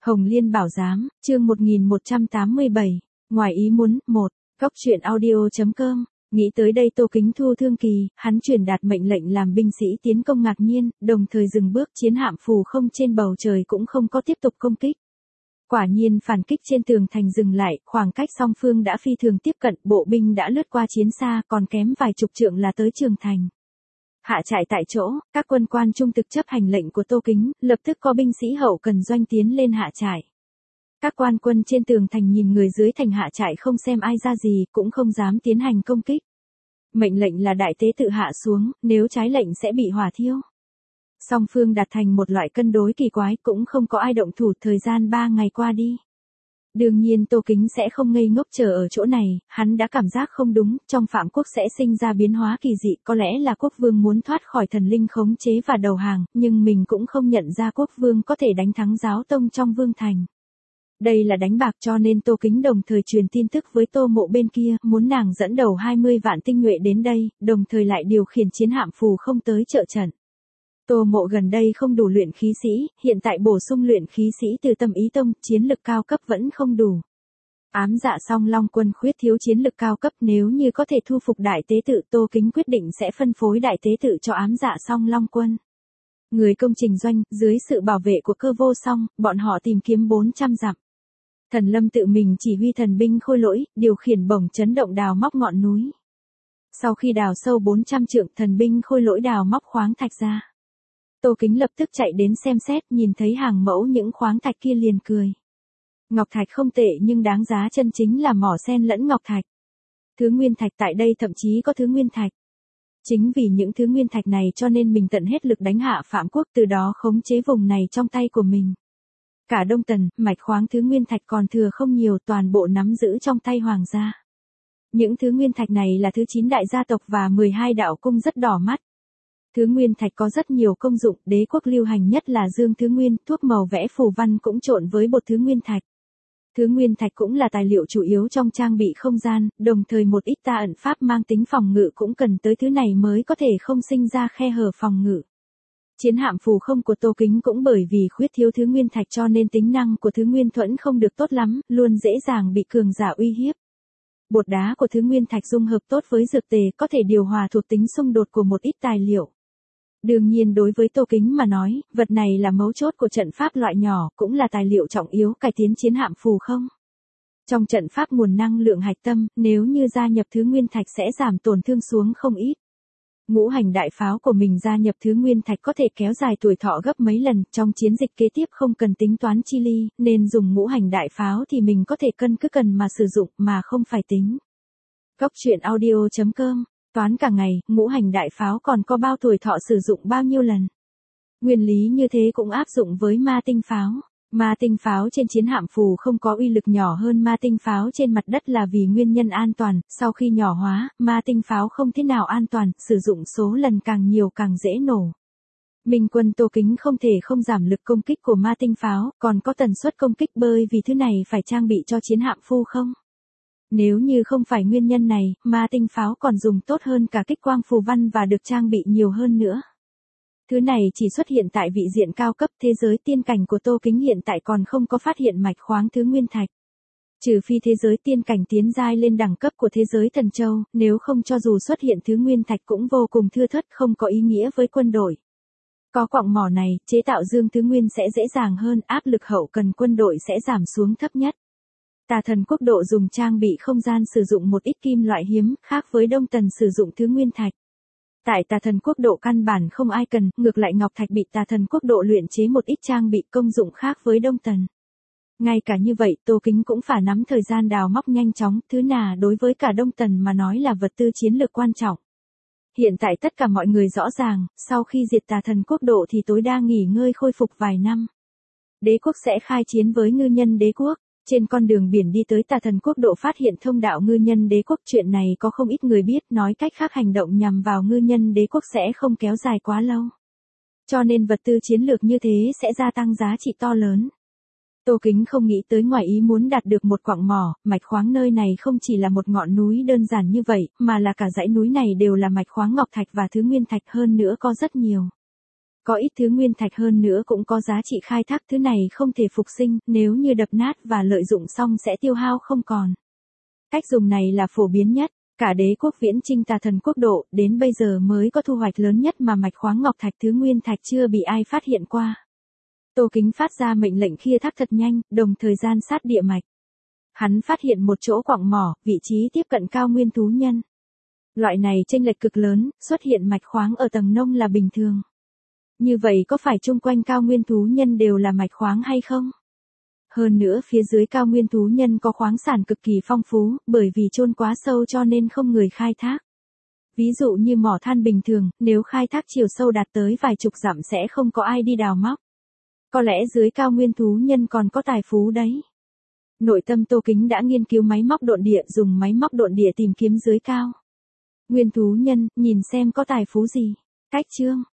Hồng Liên Bảo Giám, chương 1187, ngoài ý muốn, 1, Cóc truyện audio.com. Nghĩ tới đây Tô Kính Thu thương kỳ, hắn truyền đạt mệnh lệnh làm binh sĩ tiến công ngạc nhiên, đồng thời dừng bước chiến hạm phù không trên bầu trời cũng không có tiếp tục công kích. Quả nhiên phản kích trên tường thành dừng lại, khoảng cách song phương đã phi thường tiếp cận, bộ binh đã lướt qua chiến xa, còn kém vài chục trượng là tới trường thành. Hạ trại tại chỗ, các quân quan trung thực chấp hành lệnh của Tô Kính, lập tức có binh sĩ hậu cần doanh tiến lên hạ trại. Các quan quân trên tường thành nhìn người dưới thành hạ trại không xem ai ra gì, cũng không dám tiến hành công kích. Mệnh lệnh là đại tế tự hạ xuống, nếu trái lệnh sẽ bị hỏa thiêu. Song phương đạt thành một loại cân đối kỳ quái, cũng không có ai động thủ. Thời gian 3 ngày qua đi. Đương nhiên Tô Kính sẽ không ngây ngốc chờ ở chỗ này, hắn đã cảm giác không đúng, trong Phạm Quốc sẽ sinh ra biến hóa kỳ dị, có lẽ là quốc vương muốn thoát khỏi thần linh khống chế và đầu hàng, nhưng mình cũng không nhận ra quốc vương có thể đánh thắng giáo tông trong vương thành. Đây là đánh bạc, cho nên Tô Kính đồng thời truyền tin tức với Tô Mộ bên kia, muốn nàng dẫn đầu 20 vạn tinh nhuệ đến đây, đồng thời lại điều khiển chiến hạm phù không tới trợ trận. Tô Mộ gần đây không đủ luyện khí sĩ, hiện tại bổ sung luyện khí sĩ từ Tâm Ý Tông, chiến lực cao cấp vẫn không đủ. Ám Dạ Song Long quân khuyết thiếu chiến lực cao cấp, nếu như có thể thu phục đại tế tự, Tô Kính quyết định sẽ phân phối đại tế tự cho Ám Dạ Song Long quân. Người công trình doanh, dưới sự bảo vệ của Cơ Vô Song, bọn họ tìm kiếm 400 dặm. Thần Lâm tự mình chỉ huy thần binh Khôi Lỗi, điều khiển bổng chấn động đào móc ngọn núi. Sau khi đào sâu 400 trượng, thần binh Khôi Lỗi đào móc khoáng thạch ra. Tô Kính lập tức chạy đến xem xét, nhìn thấy hàng mẫu những khoáng thạch kia liền cười. Ngọc thạch không tệ, nhưng đáng giá chân chính là mỏ sen lẫn ngọc thạch. Thứ nguyên thạch tại đây thậm chí có thứ nguyên thạch. Chính vì những thứ nguyên thạch này cho nên mình tận hết lực đánh hạ Phạm Quốc, từ đó khống chế vùng này trong tay của mình. Cả Đông Tần, mạch khoáng thứ nguyên thạch còn thừa không nhiều, toàn bộ nắm giữ trong tay hoàng gia. Những thứ nguyên thạch này là thứ 9 đại gia tộc và 12 đạo cung rất đỏ mắt. Thứ nguyên thạch có rất nhiều công dụng, đế quốc lưu hành nhất là dương thứ nguyên, thuốc màu vẽ phù văn cũng trộn với bột thứ nguyên thạch. Thứ nguyên thạch cũng là tài liệu chủ yếu trong trang bị không gian, đồng thời một ít ta ẩn pháp mang tính phòng ngự cũng cần tới thứ này mới có thể không sinh ra khe hở phòng ngự. Chiến hạm phù không của Tô Kính cũng bởi vì khuyết thiếu thứ nguyên thạch cho nên tính năng của thứ nguyên thuẫn không được tốt lắm, luôn dễ dàng bị cường giả uy hiếp. Bột đá của thứ nguyên thạch dung hợp tốt với dược tề có thể điều hòa thuộc tính xung đột của một ít tài liệu. Đương nhiên đối với Tô Kính mà nói, vật này là mấu chốt của trận pháp loại nhỏ, cũng là tài liệu trọng yếu cải tiến chiến hạm phù không. Trong trận pháp nguồn năng lượng hạch tâm, nếu như gia nhập thứ nguyên thạch sẽ giảm tổn thương xuống không ít. Ngũ hành đại pháo của mình gia nhập thứ nguyên thạch có thể kéo dài tuổi thọ gấp mấy lần, trong chiến dịch kế tiếp không cần tính toán chi ly, nên dùng ngũ hành đại pháo thì mình có thể cân cứ cần mà sử dụng mà không phải tính. Cóc truyện audio.com. Toán cả ngày, ngũ hành đại pháo còn có bao tuổi thọ sử dụng bao nhiêu lần. Nguyên lý như thế cũng áp dụng với ma tinh pháo. Ma tinh pháo trên chiến hạm phù không có uy lực nhỏ hơn ma tinh pháo trên mặt đất là vì nguyên nhân an toàn, sau khi nhỏ hóa, ma tinh pháo không thế nào an toàn, sử dụng số lần càng nhiều càng dễ nổ. Minh quân Tô Kính không thể không giảm lực công kích của ma tinh pháo, còn có tần suất công kích bởi vì thứ này phải trang bị cho chiến hạm phù không. Nếu như không phải nguyên nhân này, ma tinh pháo còn dùng tốt hơn cả kích quang phù văn và được trang bị nhiều hơn nữa. Thứ này chỉ xuất hiện tại vị diện cao cấp, thế giới tiên cảnh của Tô Kính hiện tại còn không có phát hiện mạch khoáng thứ nguyên thạch. Trừ phi thế giới tiên cảnh tiến giai lên đẳng cấp của thế giới thần châu, nếu không cho dù xuất hiện thứ nguyên thạch cũng vô cùng thưa thớt, không có ý nghĩa với quân đội. Có quặng mỏ này, chế tạo dương thứ nguyên sẽ dễ dàng hơn, áp lực hậu cần quân đội sẽ giảm xuống thấp nhất. Tà Thần Quốc độ dùng trang bị không gian sử dụng một ít kim loại hiếm, khác với Đông Tần sử dụng thứ nguyên thạch. Tại Tà Thần Quốc độ căn bản không ai cần, ngược lại ngọc thạch bị Tà Thần Quốc độ luyện chế một ít trang bị công dụng khác với Đông Tần. Ngay cả như vậy, Tô Kính cũng phải nắm thời gian đào móc nhanh chóng, thứ nà đối với cả Đông Tần mà nói là vật tư chiến lược quan trọng. Hiện tại tất cả mọi người rõ ràng, sau khi diệt Tà Thần Quốc độ thì tối đa nghỉ ngơi khôi phục vài năm. Đế quốc sẽ khai chiến với ngư nhân đế quốc. Trên con đường biển đi tới Tà Thần Quốc độ phát hiện thông đạo ngư nhân đế quốc, chuyện này có không ít người biết, nói cách khác hành động nhằm vào ngư nhân đế quốc sẽ không kéo dài quá lâu. Cho nên vật tư chiến lược như thế sẽ gia tăng giá trị to lớn. Tô Kính không nghĩ tới ngoài ý muốn đạt được một quặng mỏ, mạch khoáng nơi này không chỉ là một ngọn núi đơn giản như vậy, mà là cả dãy núi này đều là mạch khoáng ngọc thạch và thứ nguyên thạch, hơn nữa có rất nhiều. Có ít thứ nguyên thạch hơn nữa cũng có giá trị khai thác, thứ này không thể phục sinh, nếu như đập nát và lợi dụng xong sẽ tiêu hao không còn. Cách dùng này là phổ biến nhất, cả đế quốc Viễn Chinh Tà Thần Quốc độ, đến bây giờ mới có thu hoạch lớn nhất mà mạch khoáng ngọc thạch thứ nguyên thạch chưa bị ai phát hiện qua. Tô Kính phát ra mệnh lệnh khai thác thật nhanh, đồng thời gian sát địa mạch. Hắn phát hiện một chỗ quặng mỏ, vị trí tiếp cận cao nguyên thú nhân. Loại này chênh lệch cực lớn, xuất hiện mạch khoáng ở tầng nông là bình thường. Như vậy có phải chung quanh cao nguyên thú nhân đều là mạch khoáng hay không? Hơn nữa phía dưới cao nguyên thú nhân có khoáng sản cực kỳ phong phú, bởi vì chôn quá sâu cho nên không người khai thác. Ví dụ như mỏ than bình thường, nếu khai thác chiều sâu đạt tới vài chục dặm sẽ không có ai đi đào móc. Có lẽ dưới cao nguyên thú nhân còn có tài phú đấy. Nội tâm Tô Kính đã nghiên cứu máy móc độn địa, dùng máy móc độn địa tìm kiếm dưới cao nguyên thú nhân, nhìn xem có tài phú gì. Cách chương